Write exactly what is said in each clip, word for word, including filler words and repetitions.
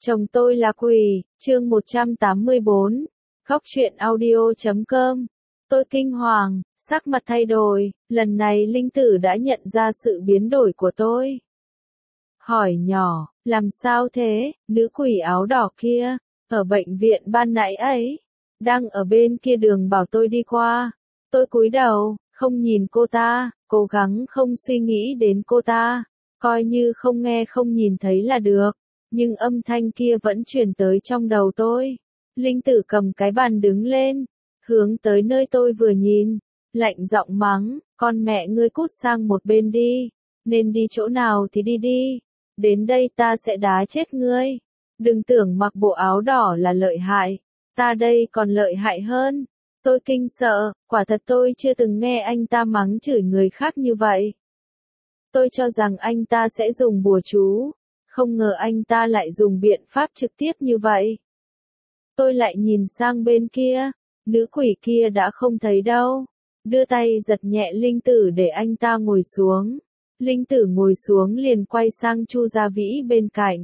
Chồng tôi là quỷ, chương một trăm tám mươi bốn, khóc chuyện audio chấm com. Tôi kinh hoàng, sắc mặt thay đổi, lần này linh tử đã nhận ra sự biến đổi của tôi. Hỏi nhỏ, làm sao thế, nữ quỷ áo đỏ kia, ở bệnh viện ban nãy ấy, đang ở bên kia đường bảo tôi đi qua. Tôi cúi đầu, không nhìn cô ta, cố gắng không suy nghĩ đến cô ta, coi như không nghe không nhìn thấy là được. Nhưng âm thanh kia vẫn truyền tới trong đầu tôi. Linh tử cầm cái bàn đứng lên, hướng tới nơi tôi vừa nhìn, lạnh giọng mắng, con mẹ ngươi cút sang một bên đi, nên đi chỗ nào thì đi đi, đến đây ta sẽ đá chết ngươi. Đừng tưởng mặc bộ áo đỏ là lợi hại, ta đây còn lợi hại hơn. Tôi kinh sợ, quả thật tôi chưa từng nghe anh ta mắng chửi người khác như vậy. Tôi cho rằng anh ta sẽ dùng bùa chú. Không ngờ anh ta lại dùng biện pháp trực tiếp như vậy. Tôi lại nhìn sang bên kia, nữ quỷ kia đã không thấy đâu. Đưa tay giật nhẹ linh tử để anh ta ngồi xuống. Linh tử ngồi xuống liền quay sang Chu Gia Vĩ bên cạnh.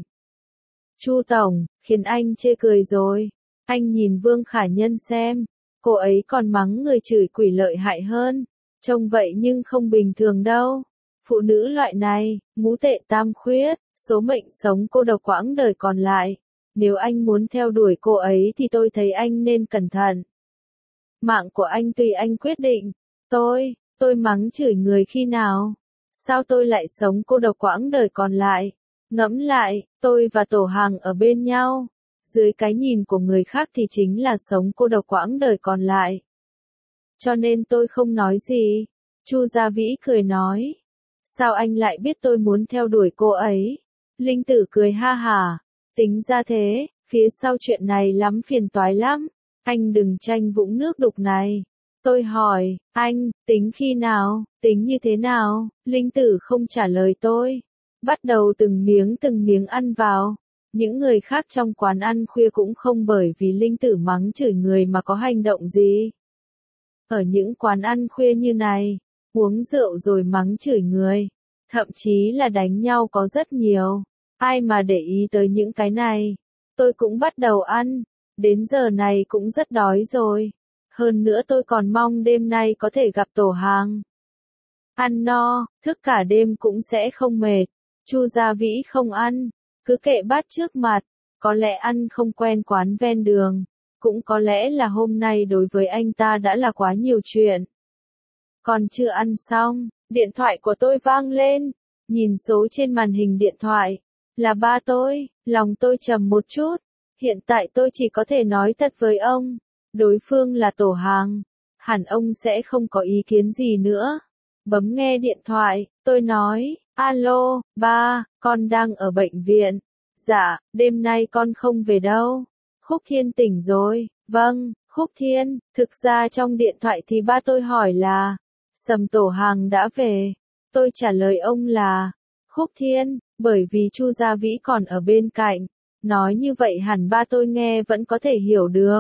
Chu Tổng, khiến anh chê cười rồi. Anh nhìn Vương Khả Nhân xem, cô ấy còn mắng người chửi quỷ lợi hại hơn. Trông vậy nhưng không bình thường đâu. Phụ nữ loại này, ngũ tệ tam khuyết, số mệnh sống cô độc quãng đời còn lại. Nếu anh muốn theo đuổi cô ấy thì tôi thấy anh nên cẩn thận. Mạng của anh tùy anh quyết định. Tôi, tôi mắng chửi người khi nào? Sao tôi lại sống cô độc quãng đời còn lại? Ngẫm lại, tôi và Tổ Hàng ở bên nhau. Dưới cái nhìn của người khác thì chính là sống cô độc quãng đời còn lại. Cho nên tôi không nói gì. Chu Gia Vĩ cười nói. Sao anh lại biết tôi muốn theo đuổi cô ấy? Linh tử cười ha hả. Tính ra thế, phía sau chuyện này lắm phiền toái lắm. Anh đừng tranh vũng nước đục này. Tôi hỏi, anh, tính khi nào, tính như thế nào? Linh tử không trả lời tôi. Bắt đầu từng miếng từng miếng ăn vào. Những người khác trong quán ăn khuya cũng không bởi vì Linh tử mắng chửi người mà có hành động gì. Ở những quán ăn khuya như này, uống rượu rồi mắng chửi người, thậm chí là đánh nhau có rất nhiều. Ai mà để ý tới những cái này. Tôi cũng bắt đầu ăn, đến giờ này cũng rất đói rồi. Hơn nữa tôi còn mong đêm nay có thể gặp Tổ Hàng. Ăn no, thức cả đêm cũng sẽ không mệt. Chu Gia Vĩ không ăn, cứ kệ bát trước mặt, có lẽ ăn không quen quán ven đường, cũng có lẽ là hôm nay đối với anh ta đã là quá nhiều chuyện. Còn chưa ăn xong, điện thoại của tôi vang lên, nhìn số trên màn hình điện thoại, là ba tôi, lòng tôi trầm một chút, hiện tại tôi chỉ có thể nói thật với ông, đối phương là Tổ Hàng, hẳn ông sẽ không có ý kiến gì nữa. Bấm nghe điện thoại, tôi nói, alo, ba, con đang ở bệnh viện. Dạ, đêm nay con không về đâu. Khúc Thiên tỉnh rồi, vâng, Khúc Thiên, thực ra trong điện thoại thì ba tôi hỏi là, Sầm Tổ Hàng đã về. Tôi trả lời ông là, Khúc Thiên, bởi vì Chu Gia Vĩ còn ở bên cạnh. Nói như vậy hẳn ba tôi nghe vẫn có thể hiểu được.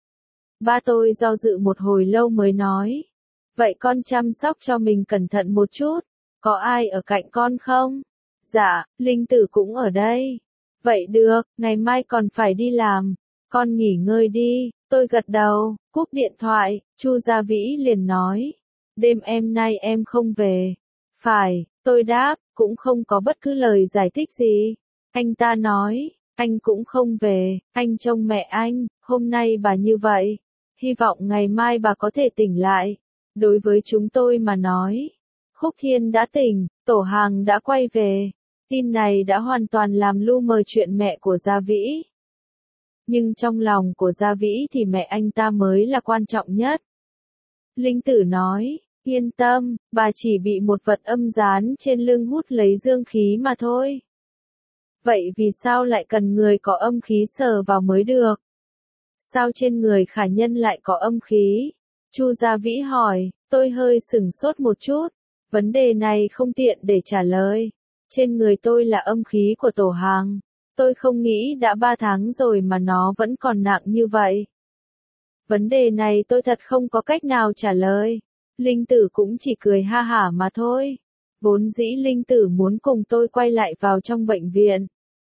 Ba tôi do dự một hồi lâu mới nói, vậy con chăm sóc cho mình cẩn thận một chút, có ai ở cạnh con không? Dạ, Linh tử cũng ở đây. Vậy được, ngày mai còn phải đi làm, con nghỉ ngơi đi. Tôi gật đầu, cúp điện thoại, Chu Gia Vĩ liền nói, đêm em nay em không về. Phải, tôi đáp, cũng không có bất cứ lời giải thích gì. Anh ta nói, anh cũng không về, anh trông mẹ anh, hôm nay bà như vậy. Hy vọng ngày mai bà có thể tỉnh lại. Đối với chúng tôi mà nói, Khúc Thiên đã tỉnh, Tổ Hàng đã quay về. Tin này đã hoàn toàn làm lu mờ chuyện mẹ của Gia Vĩ. Nhưng trong lòng của Gia Vĩ thì mẹ anh ta mới là quan trọng nhất. Linh tử nói, yên tâm, bà chỉ bị một vật âm dán trên lưng hút lấy dương khí mà thôi. Vậy vì sao lại cần người có âm khí sờ vào mới được? Sao trên người Khả Nhân lại có âm khí? Chu Gia Vĩ hỏi, tôi hơi sửng sốt một chút. Vấn đề này không tiện để trả lời. Trên người tôi là âm khí của Tổ Hàng. Tôi không nghĩ đã ba tháng rồi mà nó vẫn còn nặng như vậy. Vấn đề này tôi thật không có cách nào trả lời. Linh tử cũng chỉ cười ha hả mà thôi. Vốn dĩ Linh tử muốn cùng tôi quay lại vào trong bệnh viện.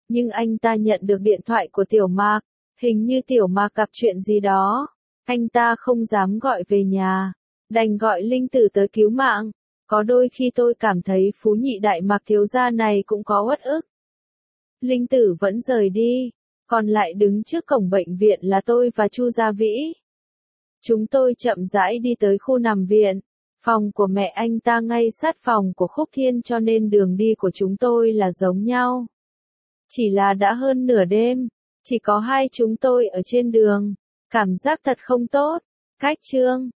Nhưng anh ta nhận được điện thoại của Tiểu Mạc, hình như Tiểu Mạc gặp chuyện gì đó. Anh ta không dám gọi về nhà, đành gọi Linh Tử tới cứu mạng. Có đôi khi tôi cảm thấy Phú Nhị Đại Mạc thiếu gia này cũng có uất ức. Linh Tử vẫn rời đi, còn lại đứng trước cổng bệnh viện là tôi và Chu Gia Vĩ. Chúng tôi chậm rãi đi tới khu nằm viện. Phòng của mẹ anh ta ngay sát phòng của Khúc Thiên cho nên đường đi của chúng tôi là giống nhau. Chỉ là đã hơn nửa đêm, chỉ có hai chúng tôi ở trên đường, cảm giác thật không tốt. Cách chương